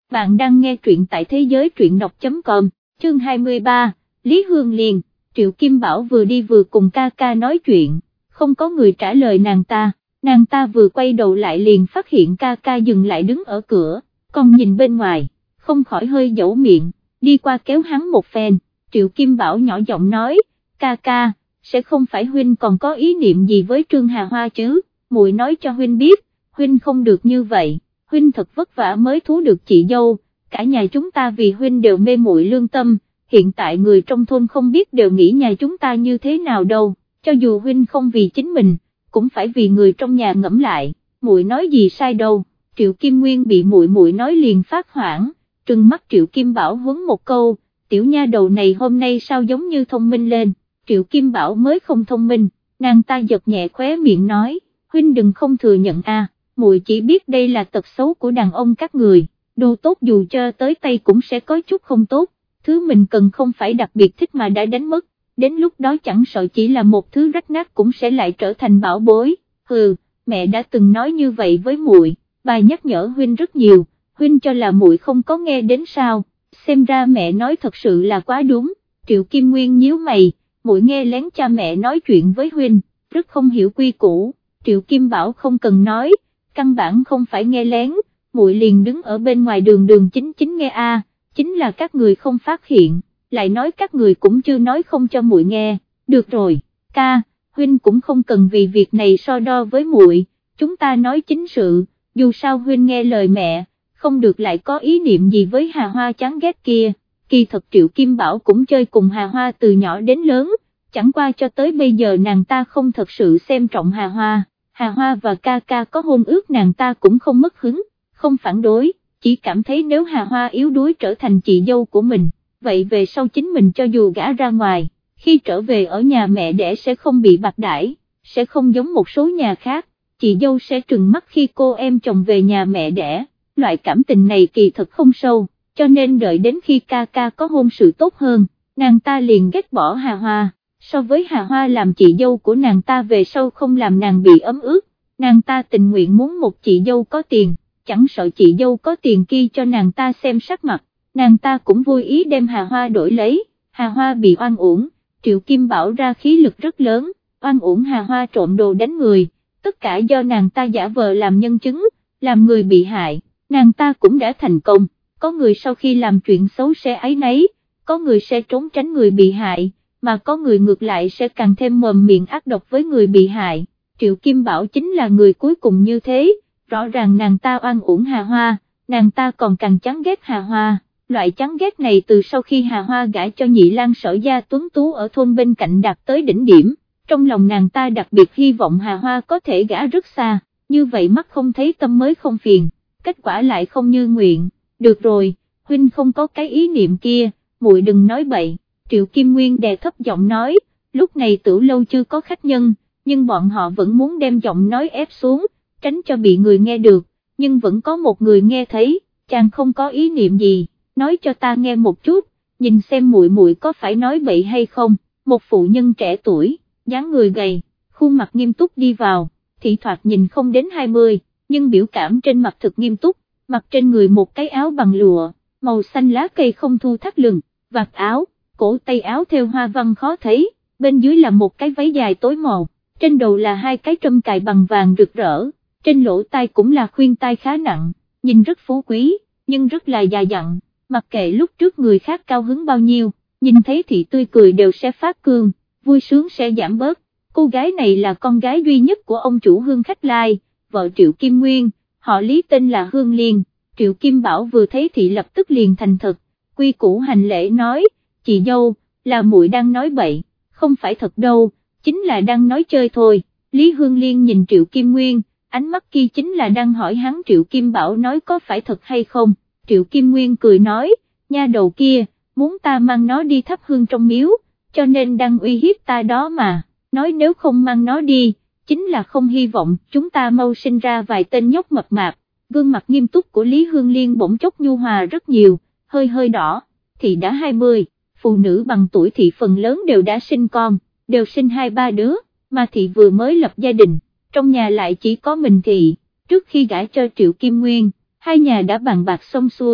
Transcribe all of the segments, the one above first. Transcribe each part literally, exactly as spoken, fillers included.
bạn đang nghe truyện tại thế giới truyện đọc chấm com, chương hai mươi ba, Lý Hương Liên. Triệu Kim Bảo vừa đi vừa cùng ca ca nói chuyện, không có người trả lời nàng ta, nàng ta vừa quay đầu lại liền phát hiện ca ca dừng lại đứng ở cửa, còn nhìn bên ngoài, không khỏi hơi dẫu miệng, đi qua kéo hắn một phen. Triệu Kim Bảo nhỏ giọng nói, ca ca, sẽ không phải huynh còn có ý niệm gì với Trương Hà Hoa chứ, muội nói cho huynh biết, huynh không được như vậy, huynh thật vất vả mới thú được chị dâu, cả nhà chúng ta vì huynh đều mê muội lương tâm, hiện tại người trong thôn không biết đều nghĩ nhà chúng ta như thế nào đâu, cho dù huynh không vì chính mình, cũng phải vì người trong nhà ngẫm lại, muội nói gì sai đâu. Triệu Kim Nguyên bị muội muội nói liền phát hoảng, trừng mắt Triệu Kim Bảo huấn một câu, tiểu nha đầu này hôm nay sao giống như thông minh lên. Triệu Kim Bảo mới không thông minh, nàng ta giật nhẹ khóe miệng nói, huynh đừng không thừa nhận a, muội chỉ biết đây là tật xấu của đàn ông các người, đồ tốt dù cho tới tay cũng sẽ có chút không tốt, thứ mình cần không phải đặc biệt thích mà đã đánh mất, đến lúc đó chẳng sợ chỉ là một thứ rách nát cũng sẽ lại trở thành bảo bối. Hừ, mẹ đã từng nói như vậy với muội, bà nhắc nhở huynh rất nhiều, huynh cho là muội không có nghe đến sao, xem ra mẹ nói thật sự là quá đúng. Triệu Kim Nguyên nhíu mày, muội nghe lén cha mẹ nói chuyện với huynh, rất không hiểu quy củ. Triệu Kim Bảo không cần nói, căn bản không phải nghe lén, muội liền đứng ở bên ngoài đường đường chính chính nghe a, chính là các người không phát hiện, lại nói các người cũng chưa nói không cho muội nghe. Được rồi, ca, huynh cũng không cần vì việc này so đo với muội, chúng ta nói chính sự, dù sao huynh nghe lời mẹ, không được lại có ý niệm gì với Hà Hoa chán ghét kia. Kỳ thật Triệu Kim Bảo cũng chơi cùng Hà Hoa từ nhỏ đến lớn, chẳng qua cho tới bây giờ nàng ta không thật sự xem trọng Hà Hoa, Hà Hoa và ca ca có hôn ước nàng ta cũng không mất hứng, không phản đối, chỉ cảm thấy nếu Hà Hoa yếu đuối trở thành chị dâu của mình, vậy về sau chính mình cho dù gả ra ngoài, khi trở về ở nhà mẹ đẻ sẽ không bị bạc đãi, sẽ không giống một số nhà khác, chị dâu sẽ trừng mắt khi cô em chồng về nhà mẹ đẻ, loại cảm tình này kỳ thật không sâu. Cho nên đợi đến khi ca ca có hôn sự tốt hơn, nàng ta liền ghét bỏ Hà Hoa, so với Hà Hoa làm chị dâu của nàng ta về sau không làm nàng bị ấm ức, nàng ta tình nguyện muốn một chị dâu có tiền, chẳng sợ chị dâu có tiền kia cho nàng ta xem sắc mặt, nàng ta cũng vui ý đem Hà Hoa đổi lấy. Hà Hoa bị oan uổng, Triệu Kim Bảo ra khí lực rất lớn, oan uổng Hà Hoa trộm đồ đánh người, tất cả do nàng ta giả vờ làm nhân chứng, làm người bị hại, nàng ta cũng đã thành công. Có người sau khi làm chuyện xấu sẽ áy náy, có người sẽ trốn tránh người bị hại, mà có người ngược lại sẽ càng thêm mồm miệng ác độc với người bị hại. Triệu Kim Bảo chính là người cuối cùng như thế, rõ ràng nàng ta oan uổng Hà Hoa, nàng ta còn càng chán ghét Hà Hoa. Loại chán ghét này từ sau khi Hà Hoa gả cho Nhị Lang Sở gia tuấn tú ở thôn bên cạnh đạt tới đỉnh điểm, trong lòng nàng ta đặc biệt hy vọng Hà Hoa có thể gả rất xa, như vậy mắt không thấy tâm mới không phiền, kết quả lại không như nguyện. Được rồi, huynh không có cái ý niệm kia, muội đừng nói bậy. Triệu Kim Nguyên đè thấp giọng nói, lúc này Tửu lâu chưa có khách nhân, nhưng bọn họ vẫn muốn đem giọng nói ép xuống, tránh cho bị người nghe được, nhưng vẫn có một người nghe thấy, chàng không có ý niệm gì, nói cho ta nghe một chút, nhìn xem muội muội có phải nói bậy hay không. Một phụ nhân trẻ tuổi, dáng người gầy, khuôn mặt nghiêm túc đi vào, thị thoạt nhìn không đến hai mươi, nhưng biểu cảm trên mặt thực nghiêm túc. Mặc trên người một cái áo bằng lụa, màu xanh lá cây không thu thắt lưng, vạt áo, cổ tay áo theo hoa văn khó thấy, bên dưới là một cái váy dài tối màu, trên đầu là hai cái trâm cài bằng vàng rực rỡ, trên lỗ tai cũng là khuyên tai khá nặng, nhìn rất phú quý, nhưng rất là già dặn, mặc kệ lúc trước người khác cao hứng bao nhiêu, nhìn thấy thị tươi cười đều sẽ phát cương, vui sướng sẽ giảm bớt. Cô gái này là con gái duy nhất của ông chủ Hương Khách Lai, vợ Triệu Kim Nguyên. Họ Lý tên là Hương Liên. Triệu Kim Bảo vừa thấy thì lập tức liền thành thật, quy củ hành lễ nói, chị dâu, là muội đang nói bậy, không phải thật đâu, chính là đang nói chơi thôi. Lý Hương Liên nhìn Triệu Kim Nguyên, ánh mắt kia chính là đang hỏi hắn Triệu Kim Bảo nói có phải thật hay không. Triệu Kim Nguyên cười nói, nha đầu kia, muốn ta mang nó đi thắp hương trong miếu, cho nên đang uy hiếp ta đó mà, nói nếu không mang nó đi, chính là không hy vọng chúng ta mau sinh ra vài tên nhóc mập mạp. Gương mặt nghiêm túc của Lý Hương Liên bỗng chốc nhu hòa rất nhiều, hơi hơi đỏ, thì đã hai mươi, phụ nữ bằng tuổi thì phần lớn đều đã sinh con, đều sinh hai ba đứa, mà thị vừa mới lập gia đình, trong nhà lại chỉ có mình thị. Trước khi gả cho Triệu Kim Nguyên, hai nhà đã bàn bạc xong xuôi,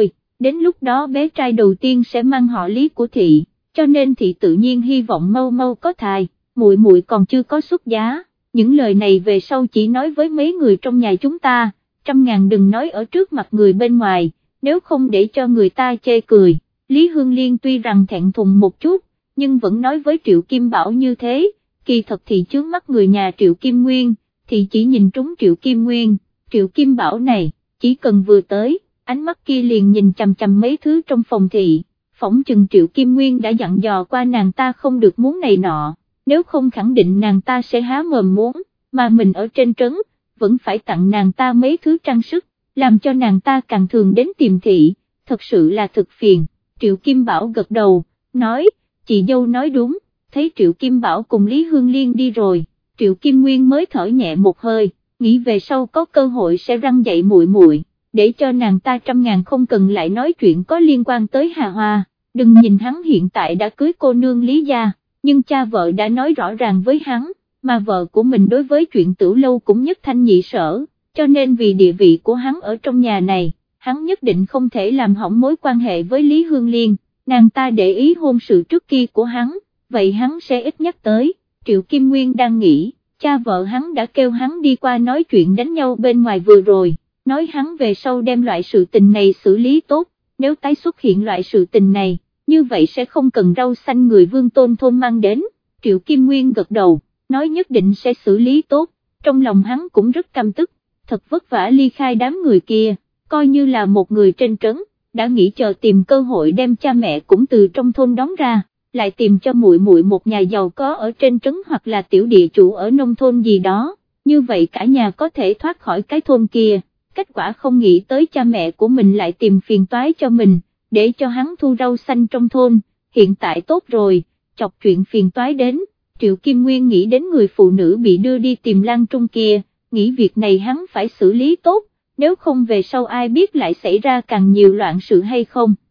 đến lúc đó bé trai đầu tiên sẽ mang họ Lý của thị, cho nên thị tự nhiên hy vọng mau mau có thai, muội muội còn chưa có xuất giá, những lời này về sau chỉ nói với mấy người trong nhà chúng ta, trăm ngàn đừng nói ở trước mặt người bên ngoài, nếu không để cho người ta chê cười. Lý Hương Liên tuy rằng thẹn thùng một chút, nhưng vẫn nói với Triệu Kim Bảo như thế, kỳ thật thì chướng mắt người nhà Triệu Kim Nguyên, thì chỉ nhìn trúng Triệu Kim Nguyên, Triệu Kim Bảo này, chỉ cần vừa tới, ánh mắt kia liền nhìn chằm chằm mấy thứ trong phòng thị, phỏng chừng Triệu Kim Nguyên đã dặn dò qua nàng ta không được muốn này nọ, nếu không khẳng định nàng ta sẽ há mồm muốn, mà mình ở trên trấn, vẫn phải tặng nàng ta mấy thứ trang sức, làm cho nàng ta càng thường đến tìm thị, thật sự là thực phiền. Triệu Kim Bảo gật đầu, nói, chị dâu nói đúng, thấy Triệu Kim Bảo cùng Lý Hương Liên đi rồi, Triệu Kim Nguyên mới thở nhẹ một hơi, nghĩ về sau có cơ hội sẽ răn dạy muội muội, để cho nàng ta trăm ngàn không cần lại nói chuyện có liên quan tới Hà Hoa, đừng nhìn hắn hiện tại đã cưới cô nương Lý gia, nhưng cha vợ đã nói rõ ràng với hắn, mà vợ của mình đối với chuyện Tửu Lâu cũng nhất thanh nhị sở, cho nên vì địa vị của hắn ở trong nhà này, hắn nhất định không thể làm hỏng mối quan hệ với Lý Hương Liên, nàng ta để ý hôn sự trước kia của hắn, vậy hắn sẽ ít nhắc tới. Triệu Kim Nguyên đang nghĩ, cha vợ hắn đã kêu hắn đi qua nói chuyện đánh nhau bên ngoài vừa rồi, nói hắn về sau đem loại sự tình này xử lý tốt, nếu tái xuất hiện loại sự tình này, như vậy sẽ không cần rau xanh người Vương Tôn thôn mang đến. Triệu Kim Nguyên gật đầu, nói nhất định sẽ xử lý tốt, trong lòng hắn cũng rất căm tức, thật vất vả ly khai đám người kia, coi như là một người trên trấn, đã nghĩ chờ tìm cơ hội đem cha mẹ cũng từ trong thôn đón ra, lại tìm cho muội muội một nhà giàu có ở trên trấn hoặc là tiểu địa chủ ở nông thôn gì đó, như vậy cả nhà có thể thoát khỏi cái thôn kia. Kết quả không nghĩ tới cha mẹ của mình lại tìm phiền toái cho mình, để cho hắn thu rau xanh trong thôn, hiện tại tốt rồi, chọc chuyện phiền toái đến. Triệu Kim Nguyên nghĩ đến người phụ nữ bị đưa đi tìm Lan Trung kia, nghĩ việc này hắn phải xử lý tốt, nếu không về sau ai biết lại xảy ra càng nhiều loạn sự hay không.